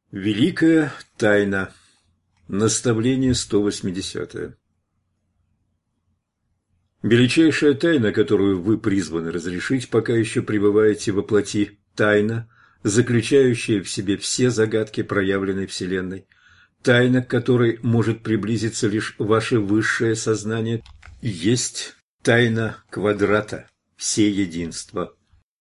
Великая тайна. Наставление 180. Величайшая тайна, которую вы призваны разрешить, пока еще пребываете во плоти, тайна, заключающая в себе все загадки проявленной Вселенной, тайна, к которой может приблизиться лишь ваше высшее сознание, есть тайна квадрата, всеединства.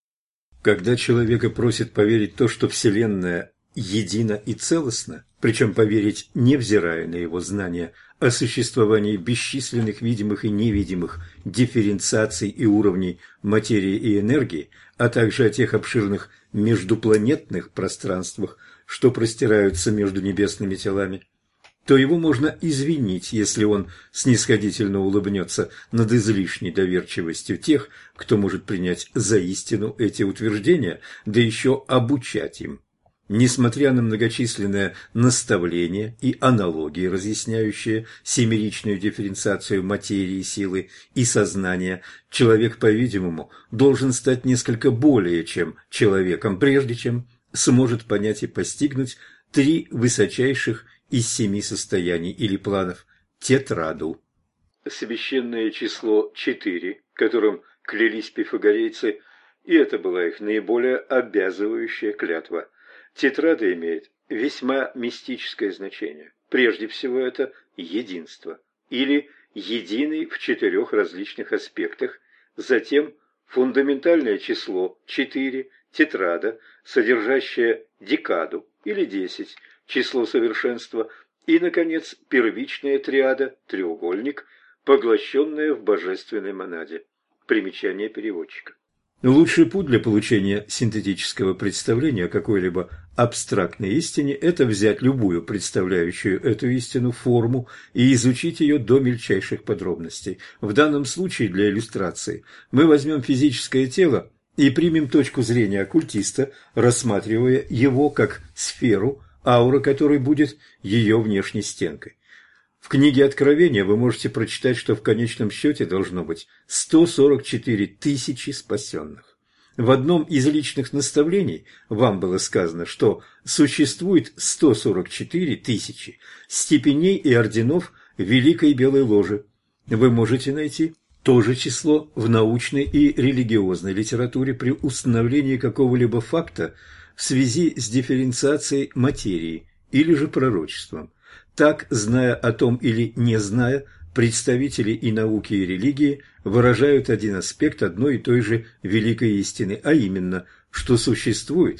Когда человека просят поверить в то, что Вселенная едино и целостно, причем поверить, невзирая на его знания о существовании бесчисленных видимых и невидимых дифференциаций и уровней материи и энергии, а также о тех обширных междупланетных пространствах, что простираются между небесными телами, то его можно извинить, если он снисходительно улыбнется над излишней доверчивостью тех, кто может принять за истину эти утверждения, да еще обучать им. Несмотря на многочисленные наставления и аналогии, разъясняющие семеричную дифференциацию материи, силы и сознания, человек, по-видимому, должен стать несколько более чем человеком, прежде чем сможет понять и постигнуть три высочайших из 7 состояний или планов – тетраду. Священное число 4, которым клялись пифагорейцы, и это была их наиболее обязывающая клятва. Тетрада имеет весьма мистическое значение. Прежде всего, это единство, или единый в 4 различных аспектах, затем фундаментальное число 4, тетрада, содержащее декаду, или 10, число совершенства, и, наконец, первичная триада, треугольник, поглощенная в божественной монаде. Примечание переводчика. Лучший путь для получения синтетического представления о какой-либо абстрактной истине – это взять любую представляющую эту истину форму и изучить ее до мельчайших подробностей. В данном случае, для иллюстрации, мы возьмем физическое тело и примем точку зрения оккультиста, рассматривая его как сферу, аура которой будет ее внешней стенкой. В книге Откровения вы можете прочитать, что в конечном счете должно быть 144 тысячи спасенных. В одном из личных наставлений вам было сказано, что существует 144 тысячи степеней и орденов Великой Белой Ложи. Вы можете найти то же число в научной и религиозной литературе при установлении какого-либо факта в связи с дифференциацией материи или же пророчеством. Так, зная о том или не зная, представители и науки, и религии выражают один аспект одной и той же великой истины, а именно, что существует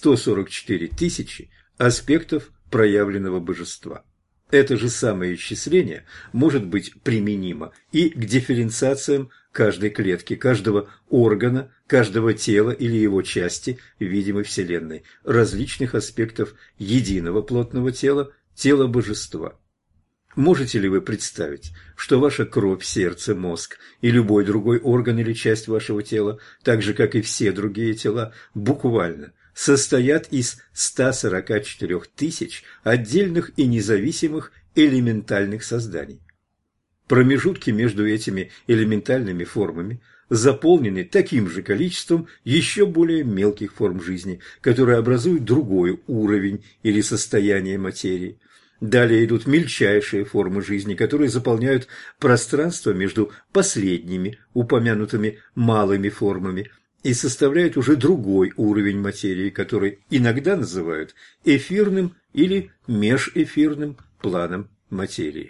144 тысячи аспектов проявленного божества. Это же самое исчисление может быть применимо и к дифференциациям каждой клетки, каждого органа, каждого тела или его части в видимой Вселенной, различных аспектов единого плотного тела, тело божества. Можете ли вы представить, что ваша кровь, сердце, мозг и любой другой орган или часть вашего тела, так же как и все другие тела, буквально состоят из 144 тысяч отдельных и независимых элементальных созданий? Промежутки между этими элементальными формами заполнены таким же количеством еще более мелких форм жизни, которые образуют другой уровень или состояние материи. Далее идут мельчайшие формы жизни, которые заполняют пространство между последними упомянутыми малыми формами и составляют уже другой уровень материи, который иногда называют эфирным или межэфирным планом материи.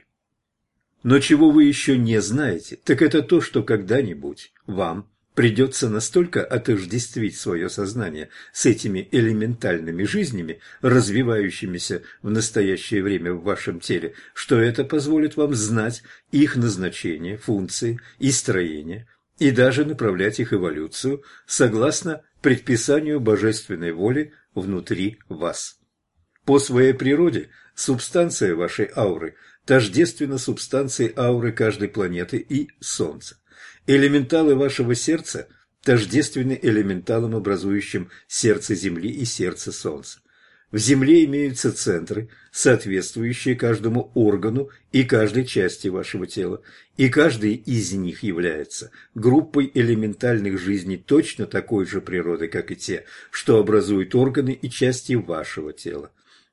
Но чего вы еще не знаете, так это то, что когда-нибудь вам придется настолько отождествить свое сознание с этими элементальными жизнями, развивающимися в настоящее время в вашем теле, что это позволит вам знать их назначение, функции и строение, и даже направлять их эволюцию согласно предписанию божественной воли внутри вас. По своей природе субстанция вашей ауры тождественна субстанции ауры каждой планеты и Солнца. Элементалы вашего сердца тождественны элементалам, образующим сердце Земли и сердце Солнца. В Земле имеются центры, соответствующие каждому органу и каждой части вашего тела, и каждый из них является группой элементальных жизней точно такой же природы, как и те, что образуют органы и части вашего тела.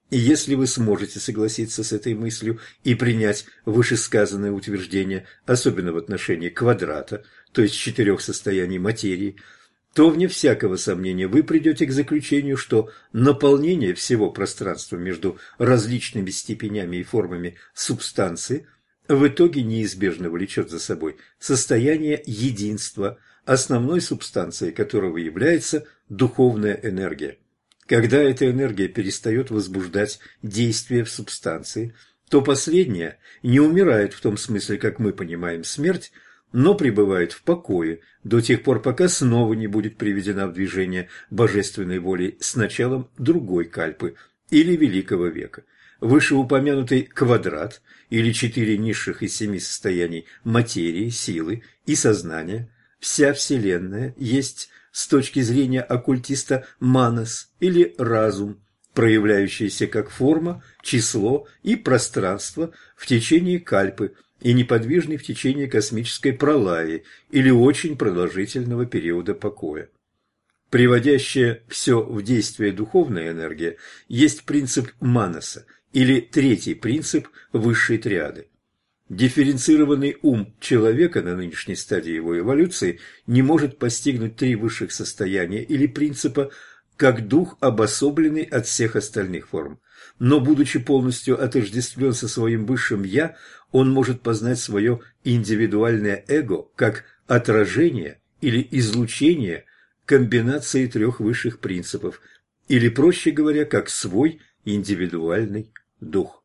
И если вы сможете согласиться с этой мыслью и принять вышесказанное утверждение, особенно в отношении квадрата, то есть 4 состояний материи, то, вне всякого сомнения, вы придете к заключению, что наполнение всего пространства между различными степенями и формами субстанции в итоге неизбежно влечет за собой состояние единства, основной субстанцией которого является духовная энергия. Когда эта энергия перестает возбуждать действие в субстанции, то последняя не умирает в том смысле, как мы понимаем смерть, но пребывает в покое до тех пор, пока снова не будет приведена в движение божественной волей с началом другой кальпы или великого века. Вышеупомянутый квадрат или 4 низших из 7 состояний материи, силы и сознания, вся Вселенная есть с точки зрения оккультиста манас или разум, проявляющийся как форма, число и пространство в течение кальпы и неподвижный в течение космической пролаи или очень продолжительного периода покоя. Приводящая все в действие духовная энергия есть принцип манаса или третий принцип высшей триады. Дифференцированный ум человека на нынешней стадии его эволюции не может постигнуть 3 высших состояния или принципа как дух, обособленный от всех остальных форм. Но, будучи полностью отождествлен со своим высшим «я», он может познать свое индивидуальное эго как отражение или излучение комбинации 3 высших принципов, или, проще говоря, как свой индивидуальный дух.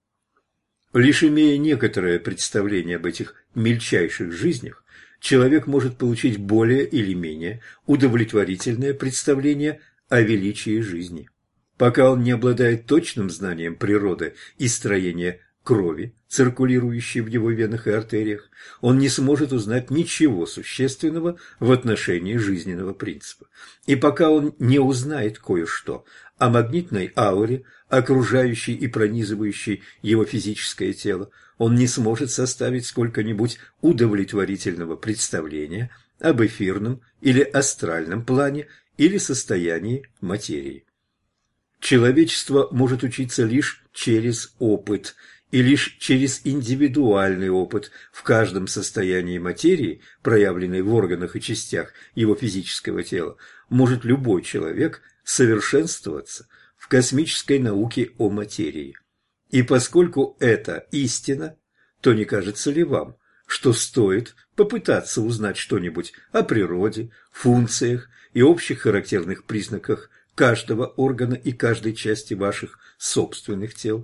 Лишь имея некоторое представление об этих мельчайших жизнях, человек может получить более или менее удовлетворительное представление о величии жизни. Пока он не обладает точным знанием природы и строения крови, циркулирующей в его венах и артериях, он не сможет узнать ничего существенного в отношении жизненного принципа. И пока он не узнает кое-что о магнитной ауре, окружающей и пронизывающей его физическое тело, он не сможет составить сколько-нибудь удовлетворительного представления об эфирном или астральном плане или состоянии материи. Человечество может учиться лишь через опыт, и лишь через индивидуальный опыт в каждом состоянии материи, проявленной в органах и частях его физического тела, может любой человек совершенствоваться в космической науке о материи. И поскольку это истина, то не кажется ли вам, что стоит попытаться узнать что-нибудь о природе, функциях и общих характерных признаках каждого органа и каждой части ваших собственных тел,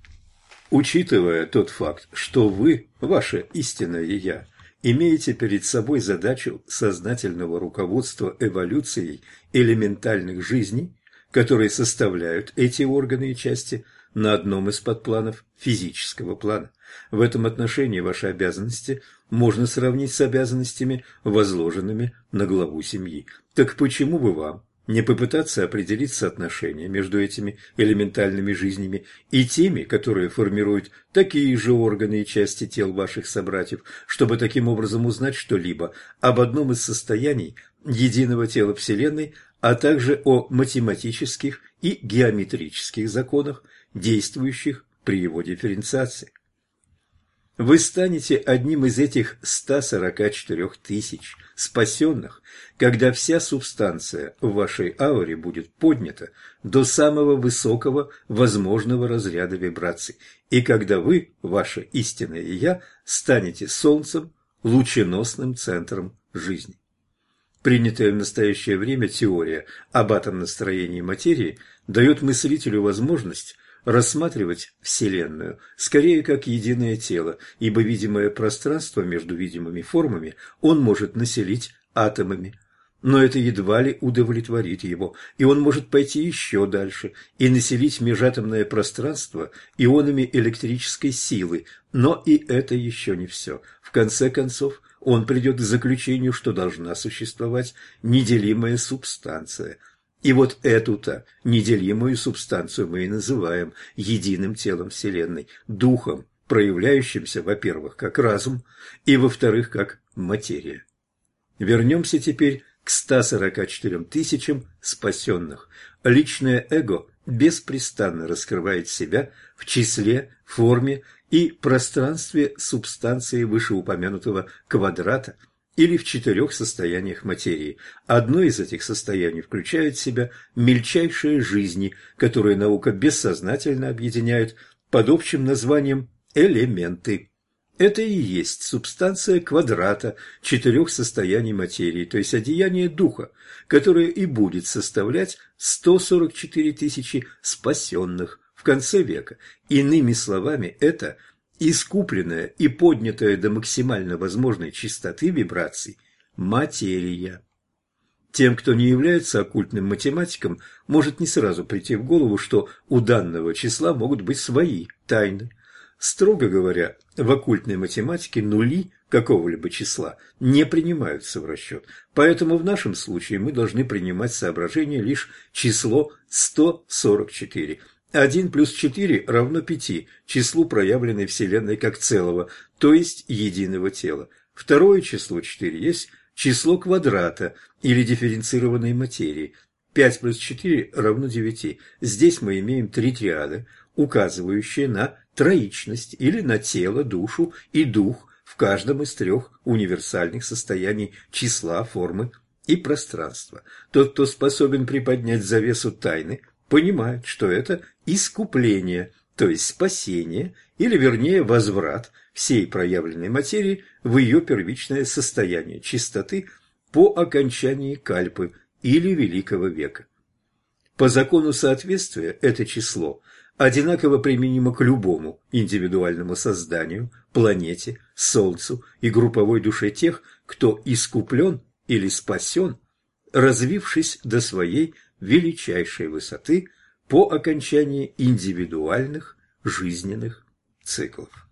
учитывая тот факт, что вы, ваше истинное «Я», имеете перед собой задачу сознательного руководства эволюцией элементальных жизней, которые составляют эти органы и части на одном из подпланов физического плана. В этом отношении ваши обязанности можно сравнить с обязанностями, возложенными на главу семьи. Так почему бы вам не попытаться определить соотношение между этими элементальными жизнями и теми, которые формируют такие же органы и части тел ваших собратьев, чтобы таким образом узнать что-либо об одном из состояний единого тела Вселенной, а также о математических и геометрических законах, действующих при его дифференциации. Вы станете одним из этих 144 тысяч спасенных, когда вся субстанция в вашей ауре будет поднята до самого высокого возможного разряда вибраций, и когда вы, ваше истинное «Я», станете Солнцем, лученосным центром жизни. Принятая в настоящее время теория об атомном строении материи дает мыслителю возможность рассматривать Вселенную скорее как единое тело, ибо видимое пространство между видимыми формами он может населить атомами. Но это едва ли удовлетворит его, и он может пойти еще дальше и населить межатомное пространство ионами электрической силы, но и это еще не все. В конце концов, он придет к заключению, что должна существовать неделимая субстанция. И вот эту-то неделимую субстанцию мы и называем единым телом Вселенной, духом, проявляющимся, во-первых, как разум, и, во-вторых, как материя. Вернемся теперь к 144 тысячам спасенных. Личное эго беспрестанно раскрывает себя в числе, форме и пространстве субстанции вышеупомянутого квадрата или в 4 состояниях материи. Одно из этих состояний включает в себя мельчайшие жизни, которые наука бессознательно объединяет под общим названием элементы. Это и есть субстанция квадрата 4 состояний материи, то есть одеяние духа, которое и будет составлять 144 тысячи спасенных в конце века. Иными словами, это искупленная и поднятая до максимально возможной чистоты вибраций материя. Тем, кто не является оккультным математиком, может не сразу прийти в голову, что у данного числа могут быть свои тайны. Строго говоря, в оккультной математике нули какого-либо числа не принимаются в расчет, поэтому в нашем случае мы должны принимать соображение лишь число 144. 1 плюс 4 равно 5, числу проявленной Вселенной как целого, то есть единого тела. Второе число 4 есть число квадрата или дифференцированной материи. 5 плюс 4 равно 9. Здесь мы имеем 3 триады, указывающие на троичность или на тело, душу и дух в каждом из 3 универсальных состояний числа, формы и пространства. Тот, кто способен приподнять завесу тайны, понимает, что это искупление, то есть спасение, или вернее возврат всей проявленной материи в ее первичное состояние чистоты по окончании кальпы или Великого века. По закону соответствия это число одинаково применимо к любому индивидуальному созданию, планете, Солнцу и групповой душе тех, кто искуплен или спасен, развившись до своей величайшей высоты по окончании индивидуальных жизненных циклов.